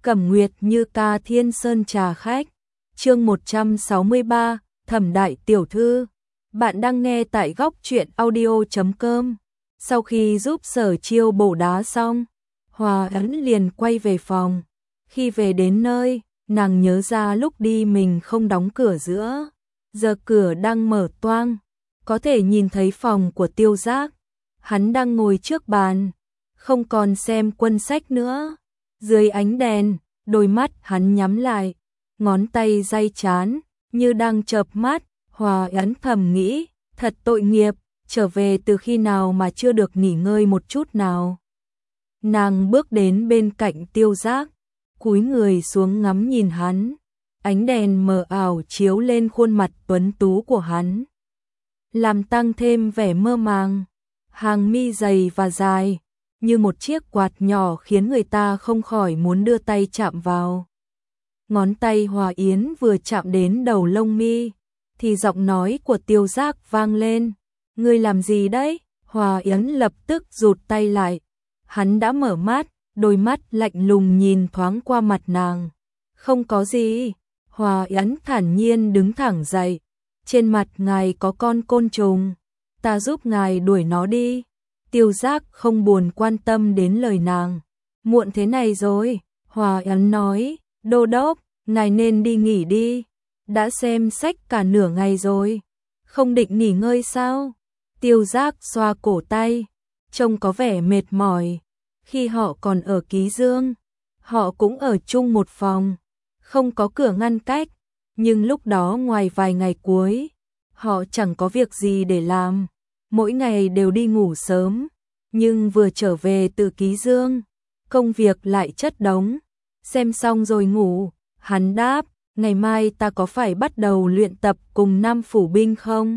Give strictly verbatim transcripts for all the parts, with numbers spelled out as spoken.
Cẩm Nguyệt Như ca Thiên Sơn trà khách. Chương một trăm sáu mươi ba, Thẩm đại tiểu thư. Bạn đang nghe tại góc truyện audio chấm com. Sau khi giúp Sở Chiêu bổ đá xong, Hòa Ấn liền quay về phòng. Khi về đến nơi, nàng nhớ ra lúc đi mình không đóng cửa giữa. Giờ cửa đang mở toang, có thể nhìn thấy phòng của Tiêu Giác. Hắn đang ngồi trước bàn, không còn xem quân sách nữa. Dưới ánh đèn, đôi mắt hắn nhắm lại, ngón tay day chán, như đang chợp mắt. Hòa Ấn thầm nghĩ, thật tội nghiệp, trở về từ khi nào mà chưa được nghỉ ngơi một chút nào. Nàng bước đến bên cạnh Tiêu Giác, cúi người xuống ngắm nhìn hắn. Ánh đèn mờ ảo chiếu lên khuôn mặt tuấn tú của hắn, làm tăng thêm vẻ mơ màng. Hàng mi dày và dài, như một chiếc quạt nhỏ khiến người ta không khỏi muốn đưa tay chạm vào. Ngón tay Hòa Yến vừa chạm đến đầu lông mi, thì giọng nói của Tiêu Giác vang lên. Ngươi làm gì đấy? Hòa Yến lập tức rụt tay lại. Hắn đã mở mắt, đôi mắt lạnh lùng nhìn thoáng qua mặt nàng. Không có gì. Hòa Yến thản nhiên đứng thẳng dậy. Trên mặt ngài có con côn trùng, ta giúp ngài đuổi nó đi. Tiêu Giác không buồn quan tâm đến lời nàng. Muộn thế này rồi, Hòa Yến nói, đô đốc, ngài nên đi nghỉ đi. Đã xem sách cả nửa ngày rồi, không định nghỉ ngơi sao? Tiêu Giác xoa cổ tay, trông có vẻ mệt mỏi. Khi họ còn ở Ký Dương, họ cũng ở chung một phòng, không có cửa ngăn cách. Nhưng lúc đó ngoài vài ngày cuối, họ chẳng có việc gì để làm, mỗi ngày đều đi ngủ sớm. Nhưng vừa trở về từ Ký Dương, công việc lại chất đống. Xem xong rồi ngủ, hắn đáp, ngày mai ta có phải bắt đầu luyện tập cùng Nam Phủ binh không?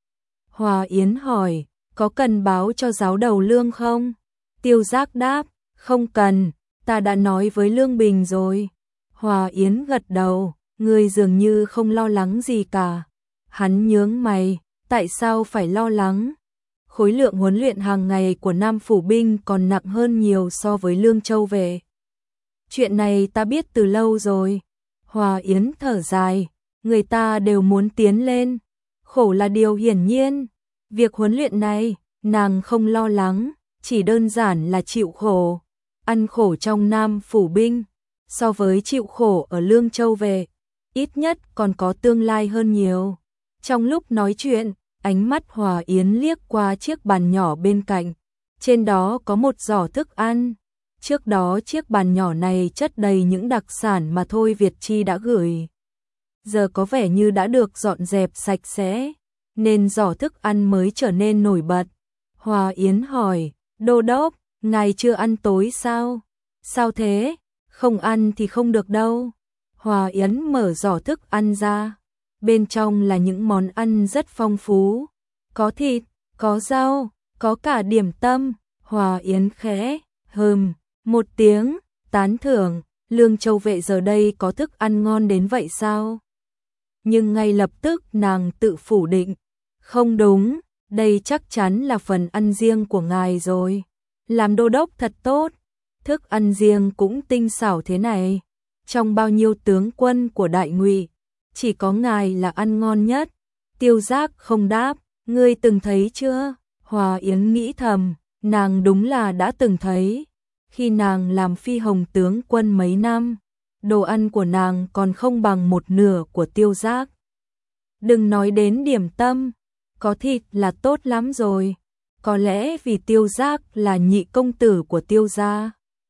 Hòa Yến hỏi, có cần báo cho giáo đầu Lương không? Tiêu Giác đáp, không cần, ta đã nói với Lương Bình rồi. Hòa Yến gật đầu, người dường như không lo lắng gì cả. Hắn nhướng mày, tại sao phải lo lắng? Khối lượng huấn luyện hàng ngày của Nam Phủ binh còn nặng hơn nhiều so với Lương Châu về. Chuyện này ta biết từ lâu rồi. Hòa Yến thở dài, người ta đều muốn tiến lên, khổ là điều hiển nhiên. Việc huấn luyện này, nàng không lo lắng, chỉ đơn giản là chịu khổ. Ăn khổ trong Nam Phủ binh, so với chịu khổ ở Lương Châu về, ít nhất còn có tương lai hơn nhiều. Trong lúc nói chuyện, ánh mắt Hòa Yến liếc qua chiếc bàn nhỏ bên cạnh. Trên đó có một giỏ thức ăn. Trước đó chiếc bàn nhỏ này chất đầy những đặc sản mà Thôi Việt Chi đã gửi. Giờ có vẻ như đã được dọn dẹp sạch sẽ, nên giỏ thức ăn mới trở nên nổi bật. Hòa Yến hỏi, đô đốc, ngài chưa ăn tối sao? Sao thế? Không ăn thì không được đâu. Hòa Yến mở giỏ thức ăn ra. Bên trong là những món ăn rất phong phú. Có thịt, có rau, có cả điểm tâm. Hòa Yến khẽ hừm một tiếng, tán thưởng, Lương Châu vệ giờ đây có thức ăn ngon đến vậy sao? Nhưng ngay lập tức nàng tự phủ định, không đúng, đây chắc chắn là phần ăn riêng của ngài rồi. Làm đô đốc thật tốt, thức ăn riêng cũng tinh xảo thế này. Trong bao nhiêu tướng quân của Đại Ngụy, chỉ có ngài là ăn ngon nhất. Tiêu Giác không đáp, ngươi từng thấy chưa? Hòa Yến nghĩ thầm, nàng đúng là đã từng thấy. Khi nàng làm phi hồng tướng quân mấy năm, đồ ăn của nàng còn không bằng một nửa của Tiêu Giác. Đừng nói đến điểm tâm, có thịt là tốt lắm rồi. Có lẽ vì Tiêu Giác là nhị công tử của Tiêu gia.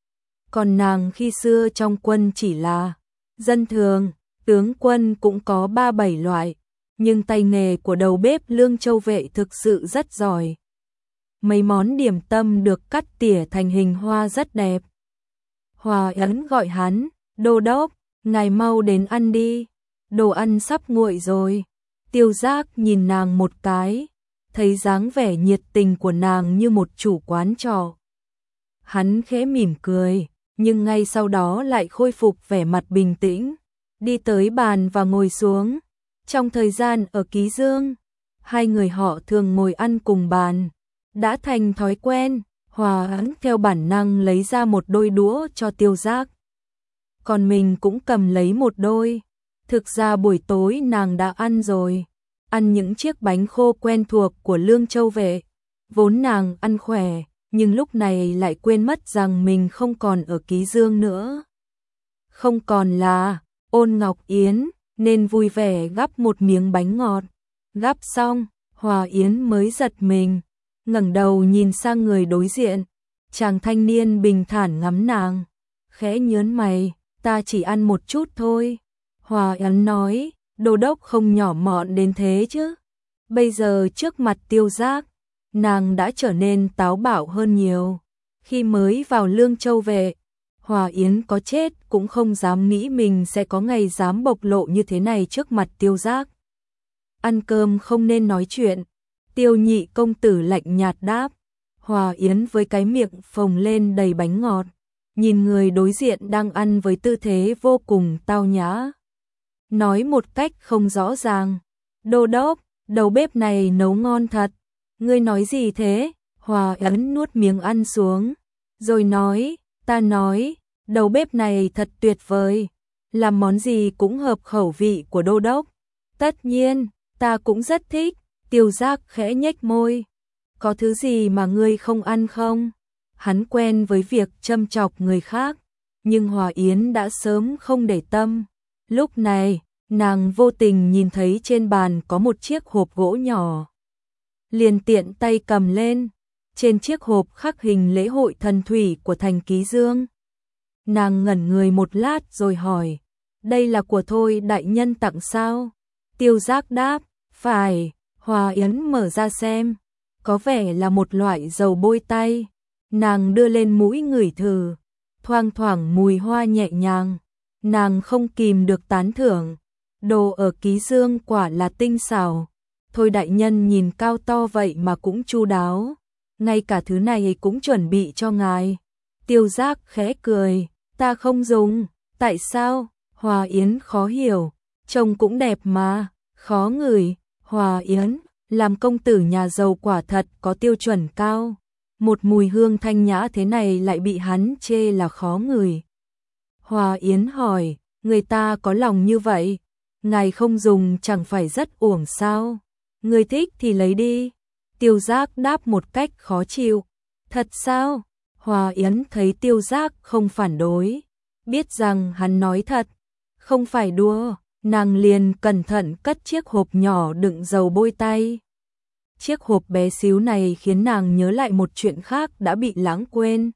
Còn nàng khi xưa trong quân chỉ là dân thường, tướng quân cũng có ba bảy loại. Nhưng tay nghề của đầu bếp Lương Châu vệ thực sự rất giỏi. Mấy món điểm tâm được cắt tỉa thành hình hoa rất đẹp. Hòa Yến gọi hắn, đô đốc, ngài mau đến ăn đi, đồ ăn sắp nguội rồi. Tiêu Giác nhìn nàng một cái, thấy dáng vẻ nhiệt tình của nàng như một chủ quán trọ. Hắn khẽ mỉm cười, nhưng ngay sau đó lại khôi phục vẻ mặt bình tĩnh, đi tới bàn và ngồi xuống. Trong thời gian ở Ký Dương, hai người họ thường ngồi ăn cùng bàn. Đã thành thói quen, Hòa Ấn theo bản năng lấy ra một đôi đũa cho Tiêu Giác. còn mình cũng cầm lấy một đôi. Thực ra buổi tối nàng đã ăn rồi, ăn những chiếc bánh khô quen thuộc của Lương Châu Vệ. Vốn nàng ăn khỏe, nhưng lúc này lại quên mất rằng mình không còn ở Ký Dương nữa. Không còn là Ôn Ngọc Yến, nên vui vẻ gắp một miếng bánh ngọt. Gắp xong, Hòa Yến mới giật mình, ngẩng đầu nhìn sang người đối diện. Chàng thanh niên bình thản ngắm nàng, khẽ nhớn mày, ta chỉ ăn một chút thôi. Hòa Yến nói, Đô đốc không nhỏ mọn đến thế chứ. Bây giờ trước mặt Tiêu Giác, nàng đã trở nên táo bạo hơn nhiều. Khi mới vào Lương Châu Vệ, Hòa Yến có chết cũng không dám nghĩ mình sẽ có ngày dám bộc lộ như thế này trước mặt Tiêu Giác. Ăn cơm không nên nói chuyện. Tiêu nhị công tử lạnh nhạt đáp. Hòa Yến với cái miệng phồng lên đầy bánh ngọt, nhìn người đối diện đang ăn với tư thế vô cùng tao nhã. Nói một cách không rõ ràng, Đô đốc, đầu bếp này nấu ngon thật. Ngươi nói gì thế? Hòa Yến nuốt miếng ăn xuống, rồi nói, ta nói, đầu bếp này thật tuyệt vời, làm món gì cũng hợp khẩu vị của Đô đốc. Tất nhiên, ta cũng rất thích. Tiêu Giác khẽ nhếch môi. Có thứ gì mà ngươi không ăn không? Hắn quen với việc châm chọc người khác, nhưng Hòa Yến đã sớm không để tâm. Lúc này, nàng vô tình nhìn thấy trên bàn có một chiếc hộp gỗ nhỏ. Liền tiện tay cầm lên, trên chiếc hộp khắc hình lễ hội thần thủy của thành Ký Dương. Nàng ngẩn người một lát rồi hỏi, đây là của Thôi đại nhân tặng sao? Tiêu Giác đáp, phải. Hòa Yến mở ra xem, có vẻ là một loại dầu bôi tay. Nàng đưa lên mũi ngửi thử, thoang thoảng mùi hoa nhẹ nhàng. Nàng không kìm được tán thưởng, đồ ở Ký Dương quả là tinh xảo. Thôi đại nhân nhìn cao to vậy mà cũng chu đáo, ngay cả thứ này cũng chuẩn bị cho ngài. Tiêu Giác khẽ cười, ta không dùng. Tại sao? Hòa Yến khó hiểu, trông cũng đẹp mà. Khó ngửi. Hòa Yến, làm công tử nhà giàu quả thật có tiêu chuẩn cao. Một mùi hương thanh nhã thế này lại bị hắn chê là khó ngửi. Hòa Yến hỏi, người ta có lòng như vậy, ngài không dùng chẳng phải rất uổng sao? Người thích thì lấy đi. Tiêu Giác đáp một cách khó chịu. Thật sao? Hòa Yến thấy Tiêu Giác không phản đối, biết rằng hắn nói thật, không phải đùa. Nàng liền cẩn thận cất chiếc hộp nhỏ đựng dầu bôi tay. Chiếc hộp bé xíu này khiến nàng nhớ lại một chuyện khác đã bị lãng quên.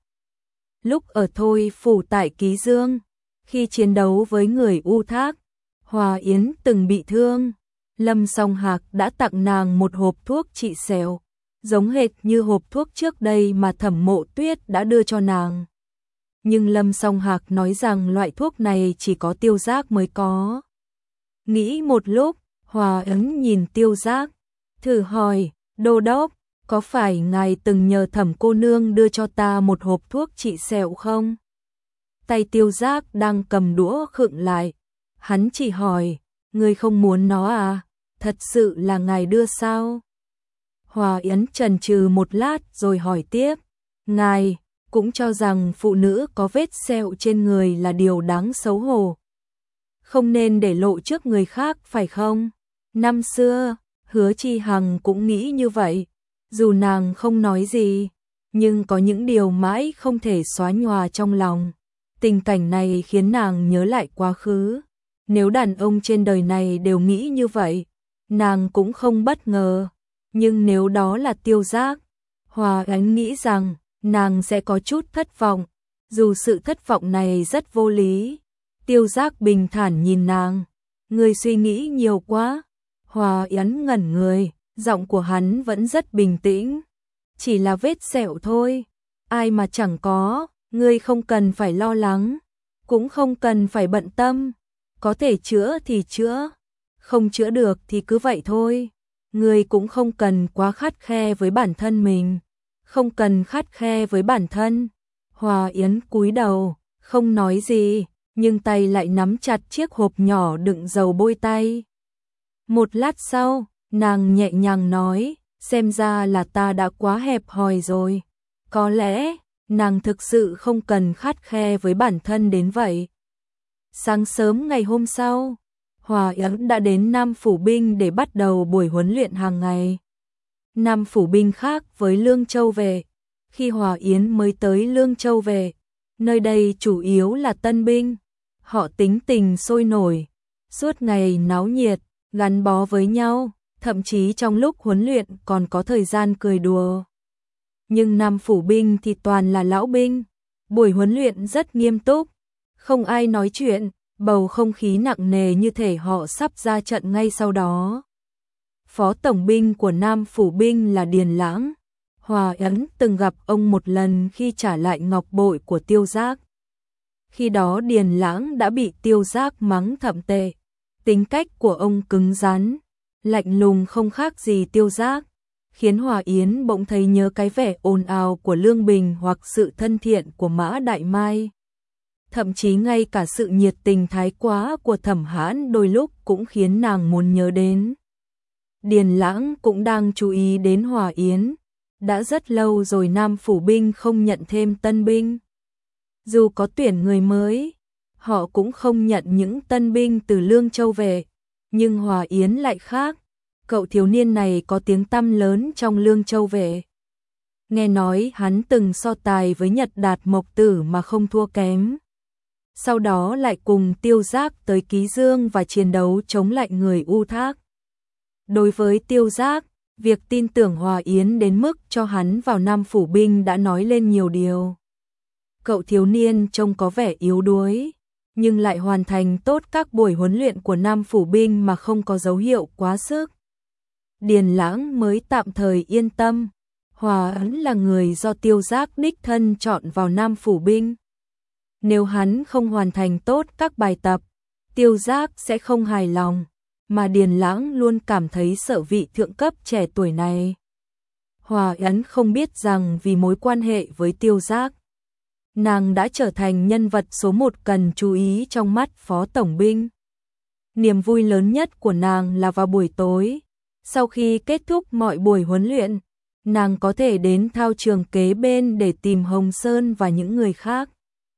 Lúc ở Thôi phủ tại Ký Dương, khi chiến đấu với người U Thác, Hòa Yến từng bị thương. Lâm Song Hạc đã tặng nàng một hộp thuốc trị sẹo, giống hệt như hộp thuốc trước đây mà Thẩm Mộ Tuyết đã đưa cho nàng. Nhưng Lâm Song Hạc nói rằng loại thuốc này chỉ có Tiêu Giác mới có. Nghĩ một lúc, Hòa Yến nhìn Tiêu Giác, thử hỏi, Đô đốc, có phải ngài từng nhờ Thẩm cô nương đưa cho ta một hộp thuốc trị sẹo không? Tay Tiêu Giác đang cầm đũa khựng lại, hắn chỉ hỏi, ngươi không muốn nó à? Thật sự là ngài đưa sao? Hòa Yến chần chừ một lát rồi hỏi tiếp, ngài cũng cho rằng phụ nữ có vết sẹo trên người là điều đáng xấu hổ, không nên để lộ trước người khác phải không? Năm xưa, Hứa Chi Hằng cũng nghĩ như vậy, dù nàng không nói gì, nhưng có những điều mãi không thể xóa nhòa trong lòng. Tình cảnh này khiến nàng nhớ lại quá khứ. Nếu đàn ông trên đời này đều nghĩ như vậy, nàng cũng không bất ngờ. Nhưng nếu đó là Tiêu Giác, Hòa Yến nghĩ rằng nàng sẽ có chút thất vọng, dù sự thất vọng này rất vô lý. Tiêu Giác bình thản nhìn nàng, ngươi suy nghĩ nhiều quá. Hòa Yến ngẩn người, giọng của hắn vẫn rất bình tĩnh. Chỉ là vết sẹo thôi, ai mà chẳng có, ngươi không cần phải lo lắng, cũng không cần phải bận tâm, có thể chữa thì chữa, không chữa được thì cứ vậy thôi. Ngươi cũng không cần quá khắt khe với bản thân mình, không cần khắt khe với bản thân. Hòa Yến cúi đầu, không nói gì, nhưng tay lại nắm chặt chiếc hộp nhỏ đựng dầu bôi tay. Một lát sau, nàng nhẹ nhàng nói, xem ra là ta đã quá hẹp hòi rồi. Có lẽ, nàng thực sự không cần khắt khe với bản thân đến vậy. Sáng sớm ngày hôm sau, Hòa Yến đã đến Nam Phủ Binh để bắt đầu buổi huấn luyện hàng ngày. Nam Phủ Binh khác với Lương Châu Vệ, khi Hòa Yến mới tới Lương Châu Vệ, nơi đây chủ yếu là tân binh, họ tính tình sôi nổi, suốt ngày náo nhiệt, gắn bó với nhau, thậm chí trong lúc huấn luyện còn có thời gian cười đùa. Nhưng Nam Phủ Binh thì toàn là lão binh, buổi huấn luyện rất nghiêm túc, không ai nói chuyện, bầu không khí nặng nề như thể họ sắp ra trận ngay sau đó. Phó tổng binh của Nam Phủ Binh là Điền Lãng. Hòa Yến từng gặp ông một lần khi trả lại ngọc bội của Tiêu Giác. Khi đó Điền Lãng đã bị Tiêu Giác mắng thậm tệ. Tính cách của ông cứng rắn, lạnh lùng không khác gì Tiêu Giác, khiến Hòa Yến bỗng thấy nhớ cái vẻ ồn ào của Lương Bình hoặc sự thân thiện của Mã Đại Mai. Thậm chí ngay cả sự nhiệt tình thái quá của Thẩm Hãn đôi lúc cũng khiến nàng muốn nhớ đến. Điền Lãng cũng đang chú ý đến Hòa Yến. Đã rất lâu rồi Nam Phủ Binh không nhận thêm tân binh. Dù có tuyển người mới, họ cũng không nhận những tân binh từ Lương Châu về. Nhưng Hòa Yến lại khác, cậu thiếu niên này có tiếng tăm lớn trong Lương Châu về. Nghe nói hắn từng so tài với Nhật Đạt Mộc Tử mà không thua kém. Sau đó lại cùng Tiêu Giác tới Ký Dương và chiến đấu chống lại người U Thác. Đối với Tiêu Giác, việc tin tưởng Hòa Yến đến mức cho hắn vào Nam Phủ Binh đã nói lên nhiều điều. Cậu thiếu niên trông có vẻ yếu đuối, nhưng lại hoàn thành tốt các buổi huấn luyện của Nam Phủ Binh mà không có dấu hiệu quá sức. Điền Lãng mới tạm thời yên tâm, Hòa Yến là người do Tiêu Giác đích thân chọn vào Nam Phủ Binh. Nếu hắn không hoàn thành tốt các bài tập, Tiêu Giác sẽ không hài lòng, mà Điền Lãng luôn cảm thấy sợ vị thượng cấp trẻ tuổi này. Hòa Yến không biết rằng vì mối quan hệ với Tiêu Giác, nàng đã trở thành nhân vật số một cần chú ý trong mắt Phó Tổng binh. Niềm vui lớn nhất của nàng là vào buổi tối, sau khi kết thúc mọi buổi huấn luyện, nàng có thể đến thao trường kế bên để tìm Hồng Sơn và những người khác.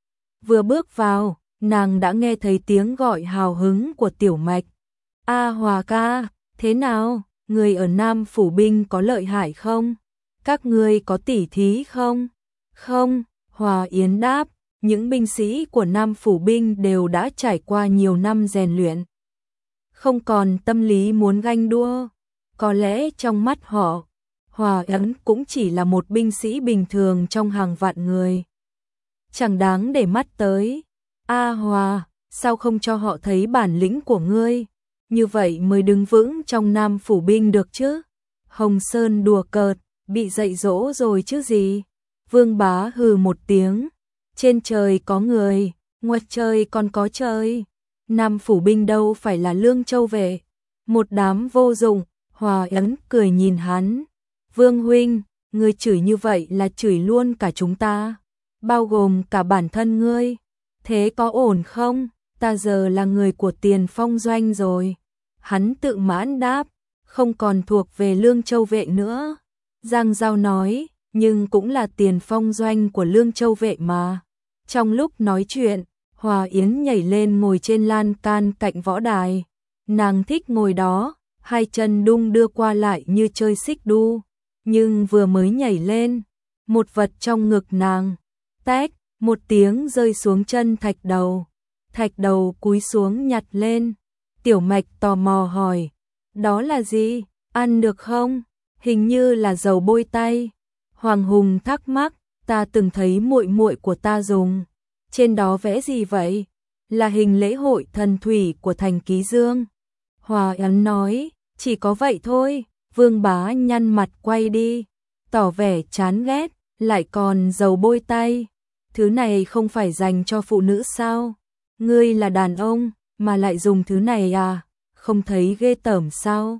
Vừa bước vào, nàng đã nghe thấy tiếng gọi hào hứng của Tiểu Mạch. A Hòa ca, thế nào, người ở Nam Phủ Binh có lợi hại không? Các ngươi có tỉ thí không? Không, Hòa Yến đáp, những binh sĩ của Nam Phủ Binh đều đã trải qua nhiều năm rèn luyện. Không còn tâm lý muốn ganh đua, có lẽ trong mắt họ, Hòa Yến cũng chỉ là một binh sĩ bình thường trong hàng vạn người. Chẳng đáng để mắt tới. A Hòa, sao không cho họ thấy bản lĩnh của ngươi? Như vậy mới đứng vững trong Nam Phủ Binh được chứ. Hồng Sơn đùa cợt, bị dạy dỗ rồi chứ gì. Vương Bá hừ một tiếng. Trên trời có người, ngoài trời còn có trời. Nam Phủ Binh đâu phải là Lương Châu Vệ. Một đám vô dụng. Hòa Yến cười nhìn hắn. Vương huynh, ngươi chửi như vậy là chửi luôn cả chúng ta, bao gồm cả bản thân ngươi. Thế có ổn không? Ta giờ là người của Tiền Phong Doanh rồi. Hắn tự mãn đáp, không còn thuộc về Lương Châu Vệ nữa. Giang Giao nói, nhưng cũng là Tiền Phong Doanh của Lương Châu Vệ mà. Trong lúc nói chuyện, Hòa Yến nhảy lên ngồi trên lan can cạnh võ đài. Nàng thích ngồi đó, hai chân đung đưa qua lại như chơi xích đu. Nhưng vừa mới nhảy lên, một vật trong ngực nàng, tách, một tiếng rơi xuống chân Thạch Đầu. Thạch Đầu cúi xuống nhặt lên. Tiểu Mạch tò mò hỏi, đó là gì, ăn được không? Hình như là dầu bôi tay. Hoàng Hùng thắc mắc, ta từng thấy muội muội của ta dùng. Trên đó vẽ gì vậy? Là hình lễ hội thần thủy của thành Ký Dương. Hòa Yến nói, chỉ có vậy thôi. Vương Bá nhăn mặt quay đi, tỏ vẻ chán ghét, lại còn dầu bôi tay. Thứ này không phải dành cho phụ nữ sao? Ngươi là đàn ông, mà lại dùng thứ này à? Không thấy ghê tởm sao?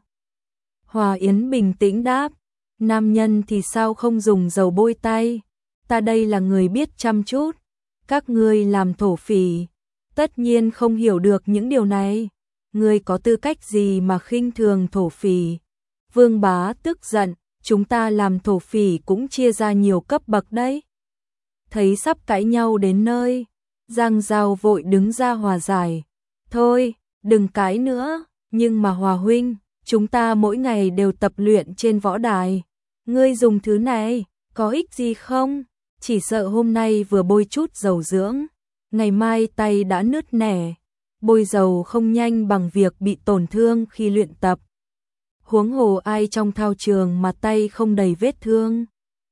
Hòa Yến bình tĩnh đáp, nam nhân thì sao không dùng dầu bôi tay? Ta đây là người biết chăm chút. Các ngươi làm thổ phỉ, tất nhiên không hiểu được những điều này. Ngươi có tư cách gì mà khinh thường thổ phỉ? Vương Bá tức giận, chúng ta làm thổ phỉ cũng chia ra nhiều cấp bậc đấy. Thấy sắp cãi nhau đến nơi, Giang Giao vội đứng ra hòa giải. Thôi, đừng cãi nữa, nhưng mà Hòa huynh, chúng ta mỗi ngày đều tập luyện trên võ đài. Ngươi dùng thứ này, có ích gì không? Chỉ sợ hôm nay vừa bôi chút dầu dưỡng, ngày mai tay đã nứt nẻ. Bôi dầu không nhanh bằng việc bị tổn thương khi luyện tập. Huống hồ ai trong thao trường mà tay không đầy vết thương.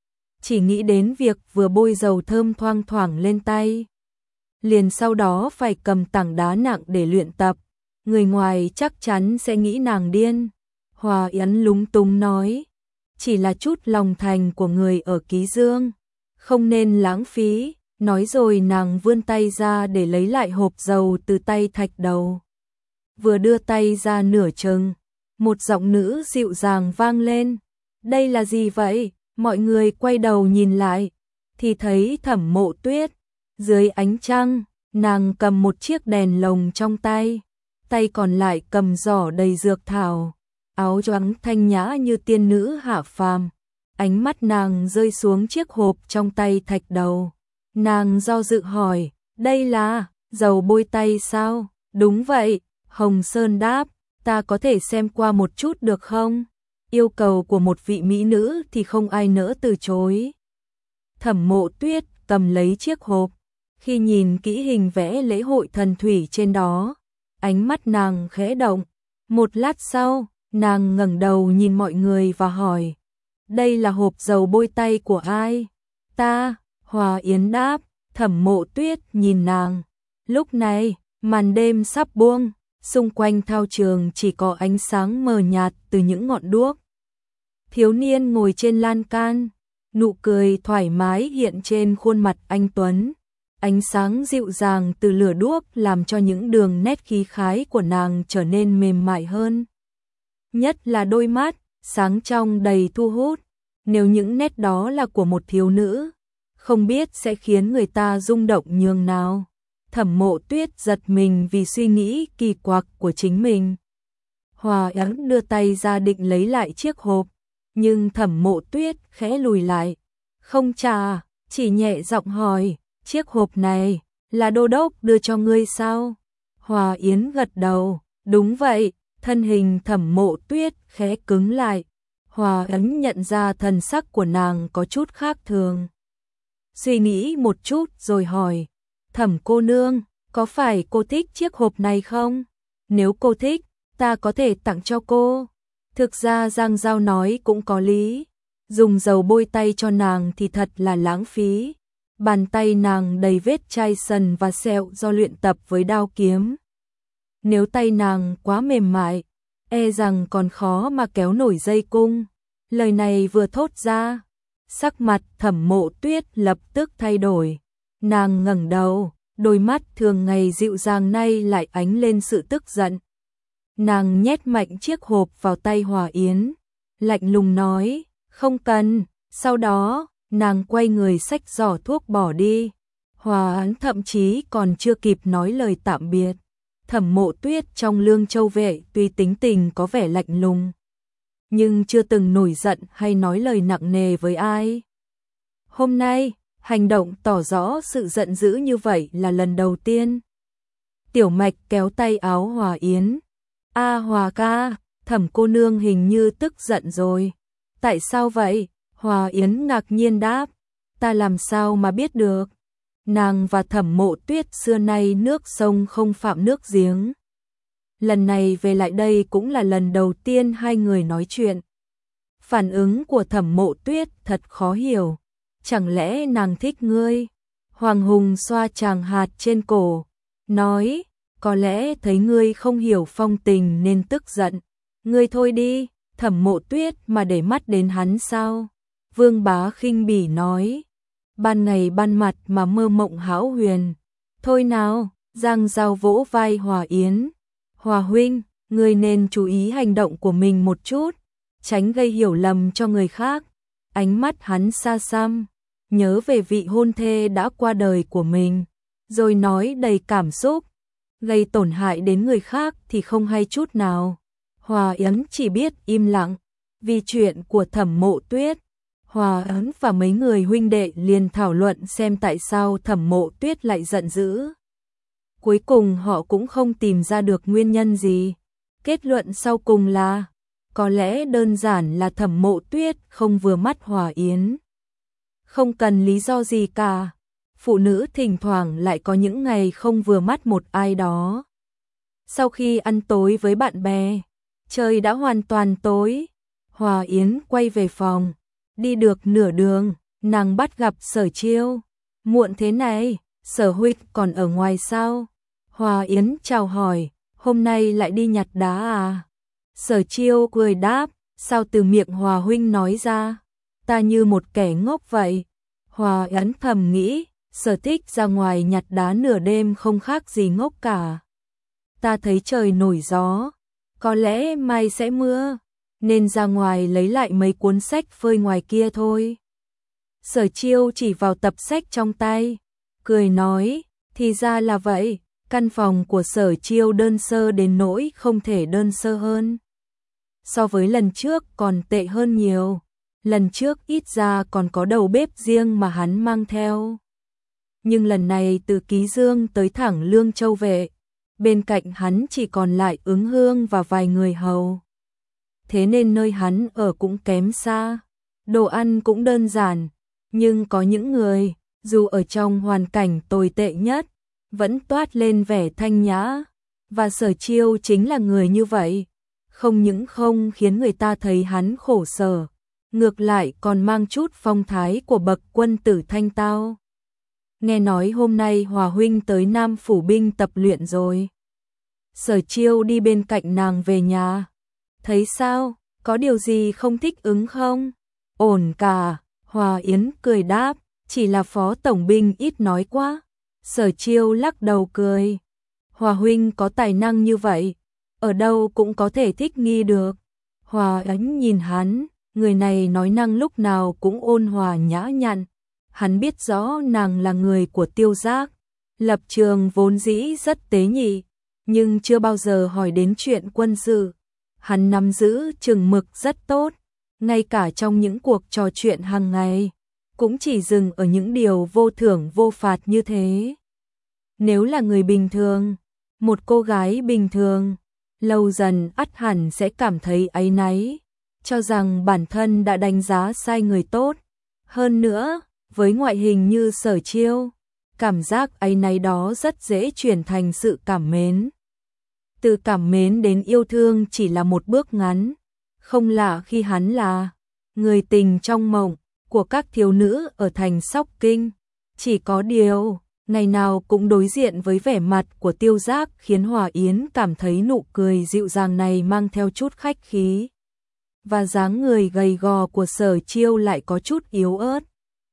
Chỉ nghĩ đến việc vừa bôi dầu thơm thoang thoảng lên tay, liền sau đó phải cầm tảng đá nặng để luyện tập, người ngoài chắc chắn sẽ nghĩ nàng điên. Hòa Yến lúng túng nói, chỉ là chút lòng thành của người ở Ký Dương, không nên lãng phí. Nói rồi nàng vươn tay ra để lấy lại hộp dầu từ tay Thạch Đầu. Vừa đưa tay ra nửa chừng, một giọng nữ dịu dàng vang lên. Đây là gì vậy? Mọi người quay đầu nhìn lại, thì thấy Thẩm Mộ Tuyết. Dưới ánh trăng, nàng cầm một chiếc đèn lồng trong tay, tay còn lại cầm giỏ đầy dược thảo, áo choàng thanh nhã như tiên nữ hạ phàm. Ánh mắt nàng rơi xuống chiếc hộp trong tay Thạch Đầu. Nàng do dự hỏi, đây là dầu bôi tay sao? Đúng vậy, Hồng Sơn đáp, ta có thể xem qua một chút được không? Yêu cầu của một vị mỹ nữ thì không ai nỡ từ chối. Thẩm Mộ Tuyết cầm lấy chiếc hộp, khi nhìn kỹ hình vẽ lễ hội thần thủy trên đó, ánh mắt nàng khẽ động. Một lát sau, nàng ngẩng đầu nhìn mọi người và hỏi, đây là hộp dầu bôi tay của ai? Ta. Hòa Yến đáp. Thẩm Mộ Tuyết nhìn nàng. Lúc này, màn đêm sắp buông, xung quanh thao trường chỉ có ánh sáng mờ nhạt từ những ngọn đuốc. Thiếu niên ngồi trên lan can, nụ cười thoải mái hiện trên khuôn mặt anh tuấn. Ánh sáng dịu dàng từ lửa đuốc làm cho những đường nét khí khái của nàng trở nên mềm mại hơn. Nhất là đôi mắt, sáng trong đầy thu hút. Nếu những nét đó là của một thiếu nữ, không biết sẽ khiến người ta rung động nhường nào. Thẩm Mộ Tuyết giật mình vì suy nghĩ kỳ quặc của chính mình. Hòa Yến đưa tay ra định lấy lại chiếc hộp, nhưng Thẩm Mộ Tuyết khẽ lùi lại. Không trả, chỉ nhẹ giọng hỏi, chiếc hộp này là đô đốc đưa cho ngươi sao? Hòa Yến gật đầu, đúng vậy. Thân hình Thẩm Mộ Tuyết khẽ cứng lại. Hòa Yến nhận ra thần sắc của nàng có chút khác thường. Suy nghĩ một chút rồi hỏi, Thẩm cô nương, có phải cô thích chiếc hộp này không? Nếu cô thích, ta có thể tặng cho cô. Thực ra Giang Giao nói cũng có lý, dùng dầu bôi tay cho nàng thì thật là lãng phí. Bàn tay nàng đầy vết chai sần và sẹo do luyện tập với đao kiếm. Nếu tay nàng quá mềm mại, e rằng còn khó mà kéo nổi dây cung. Lời này vừa thốt ra, sắc mặt Thẩm Mộ Tuyết lập tức thay đổi. Nàng ngẩng đầu, đôi mắt thường ngày dịu dàng nay lại ánh lên sự tức giận. Nàng nhét mạnh chiếc hộp vào tay Hòa Yến, lạnh lùng nói, không cần. Sau đó, nàng quay người xách giỏ thuốc bỏ đi. Hòa Yến thậm chí còn chưa kịp nói lời tạm biệt. Thẩm Mộ Tuyết trong Lương Châu Vệ tuy tính tình có vẻ lạnh lùng, nhưng chưa từng nổi giận hay nói lời nặng nề với ai. Hôm nay, hành động tỏ rõ sự giận dữ như vậy là lần đầu tiên. Tiểu Mạch kéo tay áo Hòa Yến. A Hòa ca, Thẩm cô nương hình như tức giận rồi. Tại sao vậy? Hòa Yến ngạc nhiên đáp. Ta làm sao mà biết được? Nàng và Thẩm Mộ Tuyết xưa nay nước sông không phạm nước giếng. Lần này về lại đây cũng là lần đầu tiên hai người nói chuyện. Phản ứng của Thẩm Mộ Tuyết thật khó hiểu. Chẳng lẽ nàng thích ngươi? Hoàng Hùng xoa chàng hạt trên cổ, nói, có lẽ thấy ngươi không hiểu phong tình nên tức giận. Ngươi thôi đi. Thẩm Mộ Tuyết mà để mắt đến hắn sao? Vương Bá khinh bỉ nói, ban ngày ban mặt mà mơ mộng hão huyền. Thôi nào. Giang Giao vỗ vai Hòa Yến. Hòa huynh, ngươi nên chú ý hành động của mình một chút, tránh gây hiểu lầm cho người khác. Ánh mắt hắn xa xăm, nhớ về vị hôn thê đã qua đời của mình, rồi nói đầy cảm xúc, gây tổn hại đến người khác thì không hay chút nào. Hòa Yến chỉ biết im lặng, vì chuyện của Thẩm Mộ Tuyết, Hòa Ấn và mấy người huynh đệ liền thảo luận xem tại sao Thẩm Mộ Tuyết lại giận dữ. Cuối cùng họ cũng không tìm ra được nguyên nhân gì. Kết luận sau cùng là, có lẽ đơn giản là Thẩm Mộ Tuyết không vừa mắt Hòa Yến. Không cần lý do gì cả. Phụ nữ thỉnh thoảng lại có những ngày không vừa mắt một ai đó. Sau khi ăn tối với bạn bè, trời đã hoàn toàn tối. Hòa Yến quay về phòng. Đi được nửa đường, nàng bắt gặp Sở Chiêu. Muộn thế này, Sở huynh còn ở ngoài sao? Hòa Yến chào hỏi, hôm nay lại đi nhặt đá à? Sở Chiêu cười đáp, sao từ miệng Hòa huynh nói ra? Ta như một kẻ ngốc vậy. Hòa Yến thầm nghĩ, Sở thích ra ngoài nhặt đá nửa đêm không khác gì ngốc cả. Ta thấy trời nổi gió, có lẽ mai sẽ mưa, nên ra ngoài lấy lại mấy cuốn sách phơi ngoài kia thôi. Sở Chiêu chỉ vào tập sách trong tay, cười nói, thì ra là vậy, căn phòng của Sở Chiêu đơn sơ đến nỗi không thể đơn sơ hơn. So với lần trước còn tệ hơn nhiều, lần trước ít ra còn có đầu bếp riêng mà hắn mang theo. Nhưng lần này từ Ký Dương tới thẳng Lương Châu Vệ, bên cạnh hắn chỉ còn lại Ứng Hương và vài người hầu. Thế nên nơi hắn ở cũng kém xa, đồ ăn cũng đơn giản, nhưng có những người, dù ở trong hoàn cảnh tồi tệ nhất, vẫn toát lên vẻ thanh nhã, và Sở Chiêu chính là người như vậy, không những không khiến người ta thấy hắn khổ sở, ngược lại còn mang chút phong thái của bậc quân tử thanh tao. Nghe nói hôm nay Hòa huynh tới Nam Phủ binh tập luyện rồi. Sở Chiêu đi bên cạnh nàng về nhà. Thấy sao, có điều gì không thích ứng không? Ổn cả, Hòa Yến cười đáp, chỉ là phó tổng binh ít nói quá. Sở Chiêu lắc đầu cười. Hòa huynh có tài năng như vậy, ở đâu cũng có thể thích nghi được. Hòa Yến nhìn hắn, người này nói năng lúc nào cũng ôn hòa nhã nhặn. Hắn biết rõ nàng là người của Tiêu Giác, lập trường vốn dĩ rất tế nhị, nhưng chưa bao giờ hỏi đến chuyện quân sự. Hắn nắm giữ chừng mực rất tốt, ngay cả trong những cuộc trò chuyện hàng ngày, cũng chỉ dừng ở những điều vô thưởng vô phạt như thế. Nếu là người bình thường, một cô gái bình thường, lâu dần ắt hẳn sẽ cảm thấy áy náy, cho rằng bản thân đã đánh giá sai người tốt. Hơn nữa, với ngoại hình như Sở Chiêu, cảm giác áy náy đó rất dễ chuyển thành sự cảm mến. Từ cảm mến đến yêu thương chỉ là một bước ngắn, không lạ khi hắn là người tình trong mộng của các thiếu nữ ở thành Sóc Kinh. Chỉ có điều, ngày nào cũng đối diện với vẻ mặt của Tiêu Giác khiến Hòa Yến cảm thấy nụ cười dịu dàng này mang theo chút khách khí. Và dáng người gầy gò của Sở Chiêu lại có chút yếu ớt.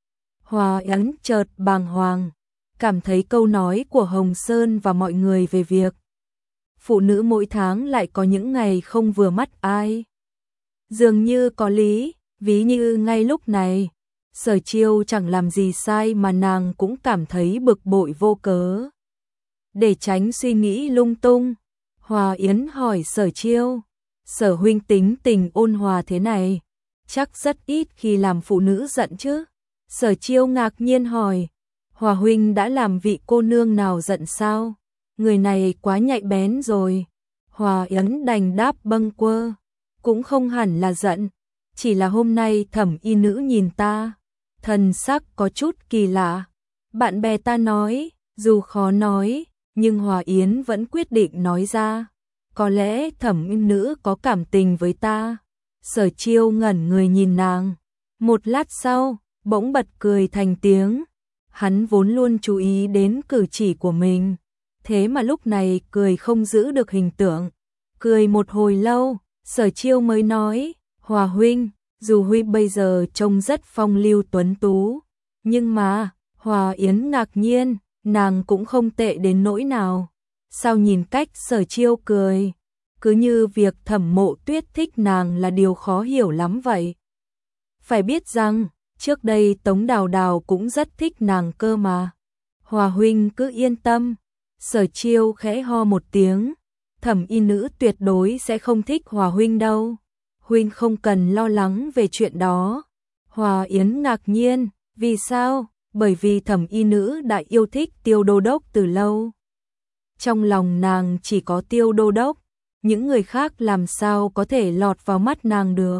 Hòa Yến chợt bàng hoàng, cảm thấy câu nói của Hồng Sơn và mọi người về việc phụ nữ mỗi tháng lại có những ngày không vừa mắt ai. Dường như có lý, ví như ngay lúc này, Sở Chiêu chẳng làm gì sai mà nàng cũng cảm thấy bực bội vô cớ. Để tránh suy nghĩ lung tung, Hòa Yến hỏi Sở Chiêu, Sở huynh tính tình ôn hòa thế này, chắc rất ít khi làm phụ nữ giận chứ? Sở Chiêu ngạc nhiên hỏi, Hòa huynh đã làm vị cô nương nào giận sao? Người này quá nhạy bén rồi. Hòa Yến đành đáp bâng quơ, cũng không hẳn là giận, chỉ là hôm nay Thẩm y nữ nhìn ta, thần sắc có chút kỳ lạ. Bạn bè ta nói, dù khó nói, nhưng Hòa Yến vẫn quyết định nói ra, có lẽ Thẩm y nữ có cảm tình với ta. Sở Chiêu ngẩn người nhìn nàng, một lát sau, bỗng bật cười thành tiếng. Hắn vốn luôn chú ý đến cử chỉ của mình, thế mà lúc này cười không giữ được hình tượng. Cười một hồi lâu, Sở Chiêu mới nói, Hòa huynh, dù huynh bây giờ trông rất phong lưu tuấn tú, nhưng mà, Hòa Yến ngạc nhiên, nàng cũng không tệ đến nỗi nào. Sao nhìn cách Sở Chiêu cười, cứ như việc Thẩm Mộ Tuyết thích nàng là điều khó hiểu lắm vậy. Phải biết rằng, trước đây Tống Đào Đào cũng rất thích nàng cơ mà. Hòa huynh cứ yên tâm. Sở Chiêu khẽ ho một tiếng, Thẩm y nữ tuyệt đối sẽ không thích Hòa huynh đâu. Huynh không cần lo lắng về chuyện đó. Hòa Yến ngạc nhiên, vì sao? Bởi vì thẩm y nữ đã yêu thích Tiêu Đô Đốc từ lâu. Trong lòng nàng chỉ có Tiêu Đô Đốc, những người khác làm sao có thể lọt vào mắt nàng được.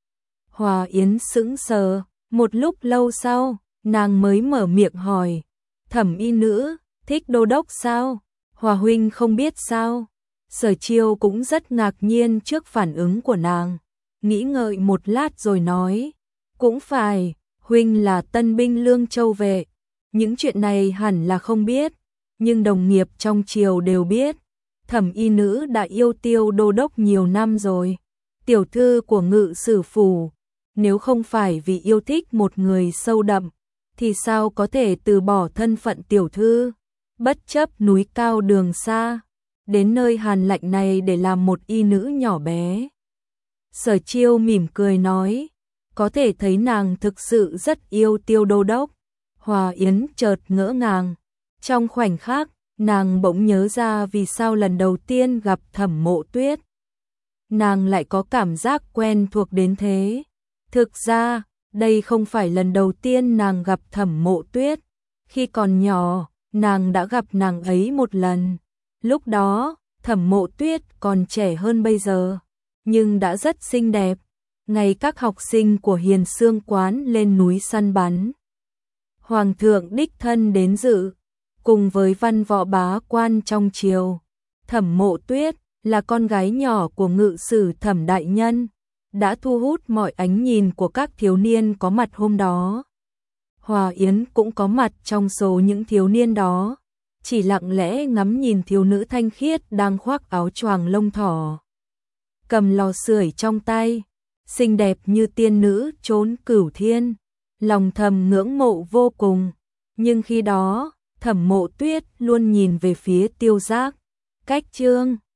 Hòa Yến sững sờ, một lúc lâu sau, nàng mới mở miệng hỏi, thẩm y nữ, thích Đô Đốc sao? Hòa huynh không biết sao? Sở Chiêu cũng rất ngạc nhiên trước phản ứng của nàng, nghĩ ngợi một lát rồi nói, cũng phải, huynh là tân binh Lương Châu vệ, những chuyện này hẳn là không biết, nhưng đồng nghiệp trong triều đều biết, thẩm y nữ đã yêu Tiêu Đô Đốc nhiều năm rồi, tiểu thư của Ngự Sử phủ, nếu không phải vì yêu thích một người sâu đậm, thì sao có thể từ bỏ thân phận tiểu thư, bất chấp núi cao đường xa, đến nơi hàn lạnh này để làm một y nữ nhỏ bé. Sở Chiêu mỉm cười nói, có thể thấy nàng thực sự rất yêu Tiêu Đô Đốc. Hòa Yến chợt ngỡ ngàng, trong khoảnh khắc, nàng bỗng nhớ ra vì sao lần đầu tiên gặp Thẩm Mộ Tuyết. Nàng lại có cảm giác quen thuộc đến thế. Thực ra, đây không phải lần đầu tiên nàng gặp Thẩm Mộ Tuyết. Khi còn nhỏ, nàng đã gặp nàng ấy một lần. Lúc đó, Thẩm Mộ Tuyết còn trẻ hơn bây giờ, nhưng đã rất xinh đẹp. Ngày các học sinh của Hiền Xương quán lên núi săn bắn, Hoàng thượng đích thân đến dự, cùng với văn võ bá quan trong triều. Thẩm Mộ Tuyết là con gái nhỏ của Ngự Sử Thẩm đại nhân, đã thu hút mọi ánh nhìn của các thiếu niên có mặt hôm đó. Hòa Yến cũng có mặt trong số những thiếu niên đó, chỉ lặng lẽ ngắm nhìn thiếu nữ thanh khiết đang khoác áo choàng lông thỏ, cầm lò sưởi trong tay, xinh đẹp như tiên nữ trốn cửu thiên, lòng thầm ngưỡng mộ vô cùng. Nhưng khi đó, Thẩm Mộ Tuyết luôn nhìn về phía Tiêu Giác, cách Trương